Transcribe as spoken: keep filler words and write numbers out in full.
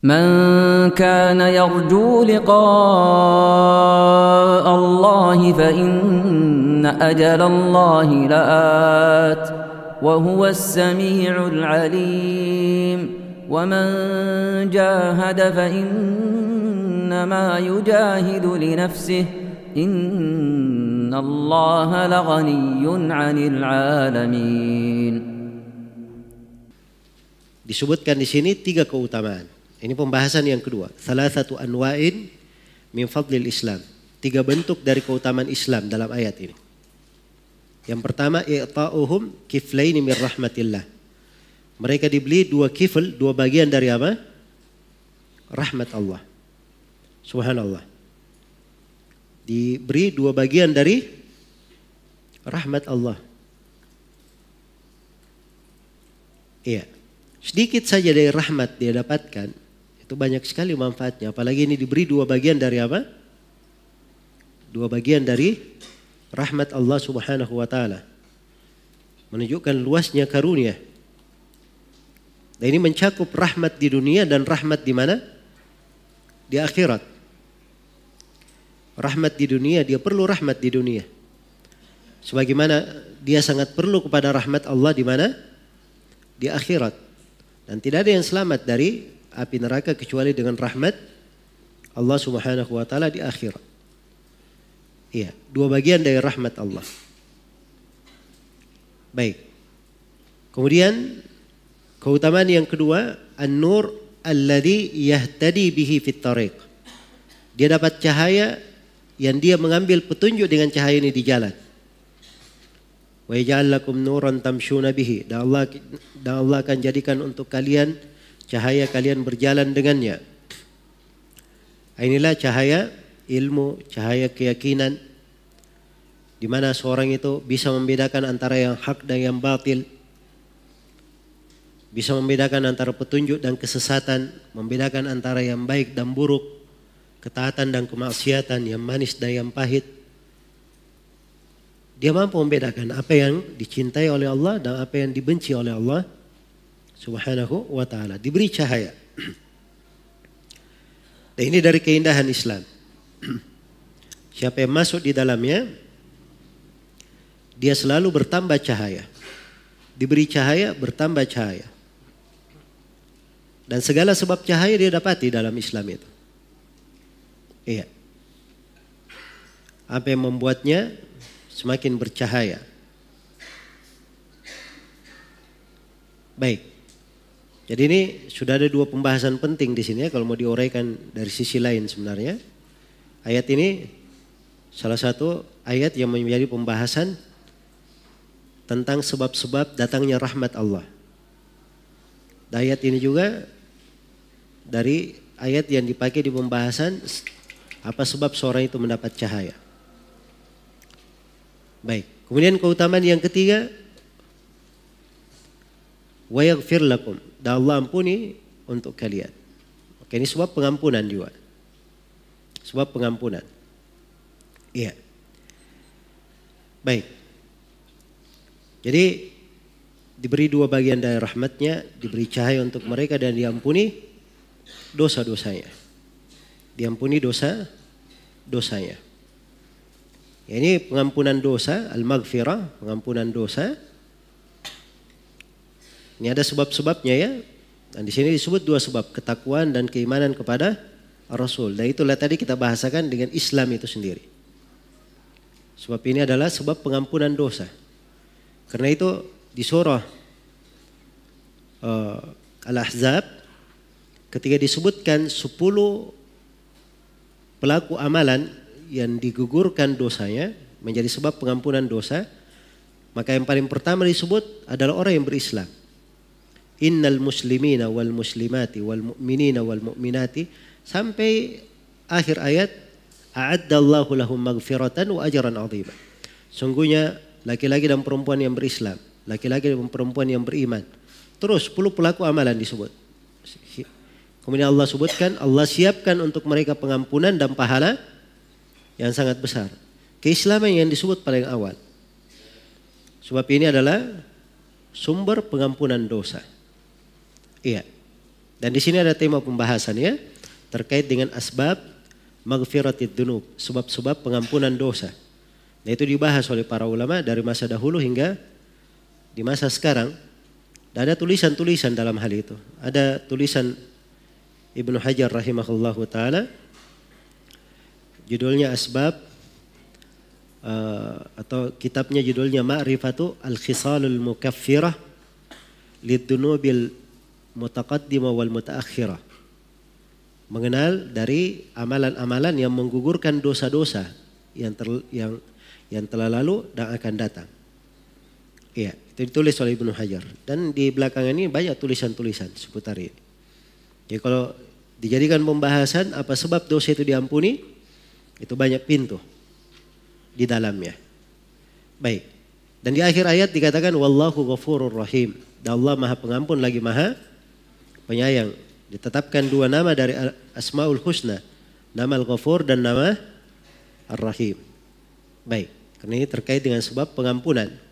من كان يرجو لقاء الله فإن أجل الله لآت وهو السميع العليم ومن جاهد فإنما يجاهد لنفسه إن الله لغني عن العالمين. Disebutkan di sini tiga keutamaan. Ini pembahasan yang kedua. Salasatu anwa'in min fadlil Islam. Tiga bentuk dari keutamaan Islam dalam ayat ini. Yang pertama, i'ta'uhum kiflaini min rahmatillah. Mereka dibeli dua kifl, dua bagian dari apa? Rahmat Allah. Subhanallah. Diberi dua bagian dari rahmat Allah. Iya. Sedikit saja dari rahmat dia dapatkan, itu banyak sekali manfaatnya. Apalagi ini diberi dua bagian dari apa? Dua bagian dari rahmat Allah Subhanahu wa taala. Menunjukkan luasnya karunia. Dan ini mencakup rahmat di dunia dan rahmat di mana? Di akhirat. Rahmat di dunia, dia perlu rahmat di dunia. Sebagaimana dia sangat perlu kepada rahmat Allah di mana? Di akhirat. Dan tidak ada yang selamat dari api neraka kecuali dengan rahmat Allah Subhanahu wa taala di akhirat. Iya, dua bagian dari rahmat Allah. Baik. Kemudian keutamaan yang kedua, an-nur alladhi yahtadi bihi fit tariq. Dia dapat cahaya yang dia mengambil petunjuk dengan cahaya ini di jalan. Wa yaj'al lakum nuran tamshuna bihi. Dan Allah dan Allah akan jadikan untuk kalian cahaya kalian berjalan dengannya. Inilah cahaya ilmu, cahaya keyakinan, di mana seorang itu bisa membedakan antara yang hak dan yang batil. Bisa membedakan antara petunjuk dan kesesatan, membedakan antara yang baik dan buruk, ketaatan dan kemaksiatan, yang manis dan yang pahit. Dia mampu membedakan apa yang dicintai oleh Allah dan apa yang dibenci oleh Allah Subhanahu wa ta'ala. Diberi cahaya. Dan ini dari keindahan Islam. Siapa yang masuk di dalamnya, dia selalu bertambah cahaya. Diberi cahaya, bertambah cahaya. Dan segala sebab cahaya dia dapati dalam Islam itu. Iya. Apa yang membuatnya semakin bercahaya. Baik. Jadi ini sudah ada dua pembahasan penting di sini ya, kalau mau diuraikan dari sisi lain sebenarnya. Ayat ini salah satu ayat yang menjadi pembahasan tentang sebab-sebab datangnya rahmat Allah. Dan ayat ini juga dari ayat yang dipakai di pembahasan apa sebab seorang itu mendapat cahaya. Baik, kemudian keutamaan yang ketiga, wa yaghfir lakum, dan Allah ampuni untuk kalian. Oke, ini sebab pengampunan juga. Sebab pengampunan. Iya. Baik. Jadi diberi dua bagian dari rahmatnya, diberi cahaya untuk mereka dan diampuni dosa-dosanya. Diampuni dosa-dosanya. Ya, ini pengampunan dosa, al-maghfirah, pengampunan dosa. Ini ada sebab-sebabnya ya. Dan di sini disebut dua sebab, ketakwaan dan keimanan kepada Rasul. Dan itulah tadi kita bahasakan dengan Islam itu sendiri. Sebab ini adalah sebab pengampunan dosa. Karena itu di surah uh, Al-Ahzab ketika disebutkan sepuluh pelaku amalan yang digugurkan dosanya menjadi sebab pengampunan dosa, maka yang paling pertama disebut adalah orang yang berislam. Innal muslimina wal muslimati wal mu'minina wal mu'minati, sampai akhir ayat, a'addallahu lahum maghfiratan wa ajran 'azima. Sungguhnya laki-laki dan perempuan yang berislam, laki-laki dan perempuan yang beriman. Terus sepuluh pelaku amalan disebut. Kemudian Allah sebutkan, Allah siapkan untuk mereka pengampunan dan pahala yang sangat besar. Keislaman yang disebut paling awal. Sebab ini adalah sumber pengampunan dosa. Iya. Dan di sini ada tema pembahasannya terkait dengan asbab maghfiratid dzunub, sebab-sebab pengampunan dosa. Nah, itu dibahas oleh para ulama dari masa dahulu hingga di masa sekarang. Dan ada tulisan-tulisan dalam hal itu. Ada tulisan Ibnu Hajar rahimahullahu taala, judulnya Asbab, uh, atau kitabnya judulnya Ma'rifatu al-Khisalul Mukaffirah lidzunubil mutaqaddimah wal mutaakhirah. Mengenal dari amalan-amalan yang menggugurkan dosa-dosa yang ter, yang yang telah lalu dan akan datang. Iya, itu ditulis oleh Ibnu Hajar. Dan di belakang ini banyak tulisan-tulisan seputar ini. Jadi kalau dijadikan pembahasan apa sebab dosa itu diampuni, itu banyak pintu di dalamnya. Baik. Dan di akhir ayat dikatakan wallahu ghafurur rahim. Dan Allah Maha Pengampun lagi Maha Penyayang. Ditetapkan dua nama dari Asmaul Husna, nama Al-Ghafur dan nama Ar-Rahim. Baik, karena ini terkait dengan sebab pengampunan.